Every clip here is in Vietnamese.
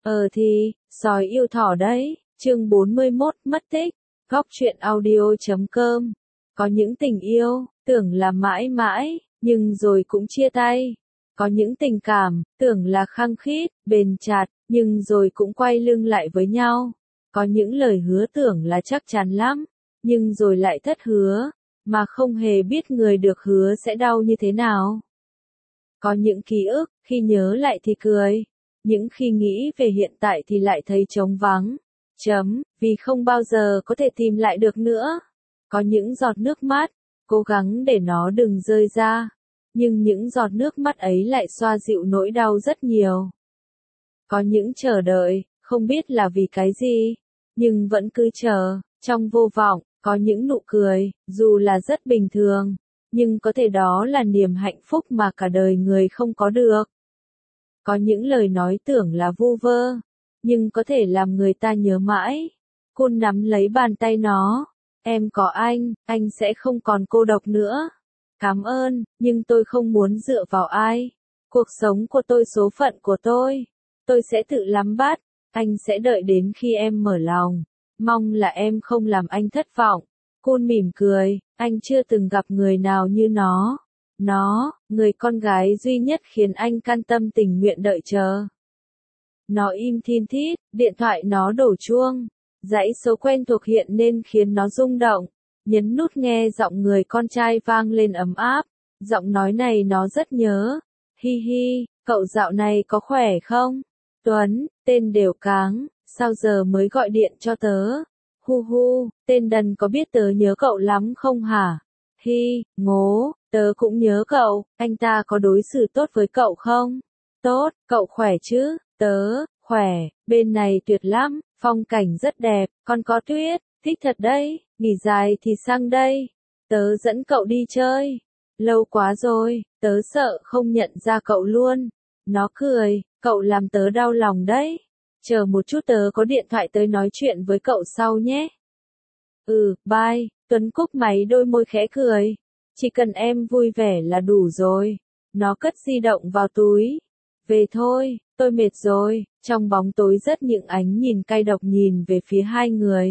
Sói yêu thỏ đấy, chương 41, mất tích, góc truyện audio.com. Có những tình yêu, tưởng là mãi mãi, nhưng rồi cũng chia tay. Có những tình cảm, tưởng là khăng khít, bền chặt, nhưng rồi cũng quay lưng lại với nhau. Có những lời hứa tưởng là chắc chắn lắm, nhưng rồi lại thất hứa, mà không hề biết người được hứa sẽ đau như thế nào. Có những ký ức, khi nhớ lại thì cười, những khi nghĩ về hiện tại thì lại thấy trống vắng. Vì không bao giờ có thể tìm lại được nữa. Có những giọt nước mắt, cố gắng để nó đừng rơi ra, nhưng những giọt nước mắt ấy lại xoa dịu nỗi đau rất nhiều. Có những chờ đợi, không biết là vì cái gì, nhưng vẫn cứ chờ, trong vô vọng. Có những nụ cười, dù là rất bình thường, nhưng có thể đó là niềm hạnh phúc mà cả đời người không có được. Có những lời nói tưởng là vu vơ, nhưng có thể làm người ta nhớ mãi. Cun nắm lấy bàn tay nó. Em có anh sẽ không còn cô độc nữa. Cảm ơn, nhưng tôi không muốn dựa vào ai. Cuộc sống của tôi, số phận của tôi sẽ tự nắm bắt. Anh sẽ đợi đến khi em mở lòng. Mong là em không làm anh thất vọng. Cun mỉm cười, anh chưa từng gặp người nào như nó. Nó, người con gái duy nhất khiến anh can tâm tình nguyện đợi chờ. Nó im thin thít, điện thoại nó đổ chuông. Dãy số quen thuộc hiện nên khiến nó rung động. Nhấn nút nghe giọng người con trai vang lên ấm áp. Giọng nói này nó rất nhớ. Hi hi, cậu dạo này có khỏe không? Tuấn, tên đều cáng, sao giờ mới gọi điện cho tớ? Hu hu, tên đần có biết tớ nhớ cậu lắm không hả? Hi, ngố, tớ cũng nhớ cậu, anh ta có đối xử tốt với cậu không? Tốt, cậu khỏe chứ? Tớ, khỏe, bên này tuyệt lắm, phong cảnh rất đẹp, còn có tuyết, thích thật đấy, nghỉ dài thì sang đây. Tớ dẫn cậu đi chơi. Lâu quá rồi, tớ sợ không nhận ra cậu luôn. Nó cười, cậu làm tớ đau lòng đấy. Chờ một chút tớ có điện thoại tới nói chuyện với cậu sau nhé. Bye, Tuấn cúp máy đôi môi khẽ cười. Chỉ cần em vui vẻ là đủ rồi. Nó cất di động vào túi. Về thôi, tôi mệt rồi. Trong bóng tối rất những ánh nhìn cay độc nhìn về phía hai người.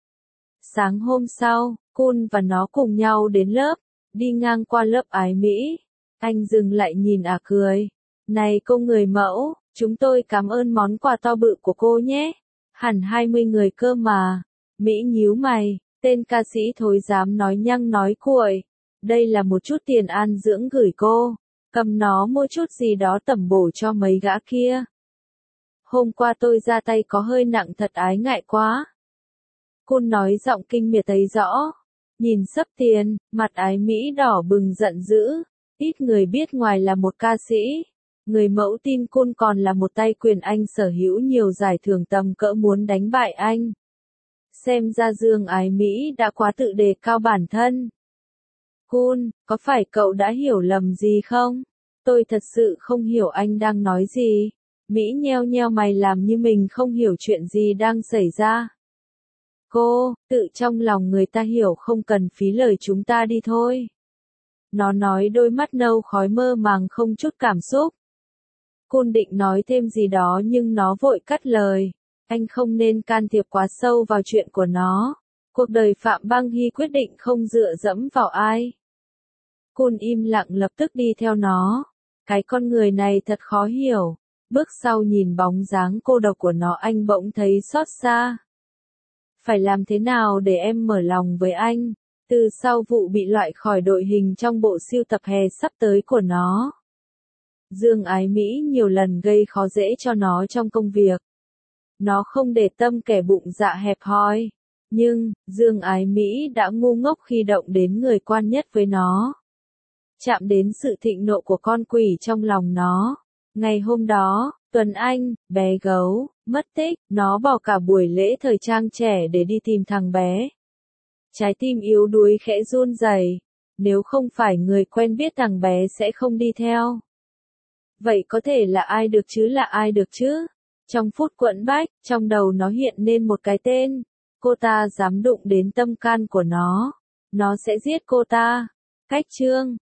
Sáng hôm sau, Cun và nó cùng nhau đến lớp. Đi ngang qua lớp ái Mỹ. Anh dừng lại nhìn cười. Này cô người mẫu, chúng tôi cảm ơn món quà to bự của cô nhé. Hẳn 20 người cơ mà. Mỹ nhíu mày, tên ca sĩ thối dám nói nhăng nói cuội. Đây là một chút tiền an dưỡng gửi cô. Cầm nó mua chút gì đó tẩm bổ cho mấy gã kia. Hôm qua tôi ra tay có hơi nặng thật, ái ngại quá. Cun nói giọng kinh miệt thấy rõ. Nhìn xấp tiền, mặt ái Mỹ đỏ bừng giận dữ. Ít người biết ngoài là một ca sĩ. Người mẫu tin Cun còn là một tay quyền, anh sở hữu nhiều giải thưởng tầm cỡ muốn đánh bại anh. Xem ra Dương ái Mỹ đã quá tự đề cao bản thân. Cun, có phải cậu đã hiểu lầm gì không? Tôi thật sự không hiểu anh đang nói gì. Mỹ nheo nheo mày làm như mình không hiểu chuyện gì đang xảy ra. Cô, tự trong lòng người ta hiểu, không cần phí lời chúng ta đi thôi. Nó nói, đôi mắt nâu khói mơ màng không chút cảm xúc. Cun định nói thêm gì đó nhưng nó vội cắt lời. Anh không nên can thiệp quá sâu vào chuyện của nó. Cuộc đời Phạm Băng Hy quyết định không dựa dẫm vào ai. Cun im lặng lập tức đi theo nó. Cái con người này thật khó hiểu. Bước sau nhìn bóng dáng cô độc của nó, anh bỗng thấy xót xa. Phải làm thế nào để em mở lòng với anh? Từ sau vụ bị loại khỏi đội hình trong bộ sưu tập hè sắp tới của nó. Dương ái Mỹ nhiều lần gây khó dễ cho nó trong công việc. Nó không để tâm kẻ bụng dạ hẹp hòi. Nhưng, Dương ái Mỹ đã ngu ngốc khi động đến người quan nhất với nó. Chạm đến sự thịnh nộ của con quỷ trong lòng nó. Ngày hôm đó, Tuấn Anh, bé gấu, mất tích. Nó bỏ cả buổi lễ thời trang trẻ để đi tìm thằng bé. Trái tim yếu đuối khẽ run rẩy. Nếu không phải người quen biết, thằng bé sẽ không đi theo. Vậy có thể là ai được chứ, là ai được chứ? Trong phút quẫn bách, trong đầu nó hiện nên một cái tên. Cô ta dám đụng đến tâm can của nó sẽ giết cô ta. Cách chương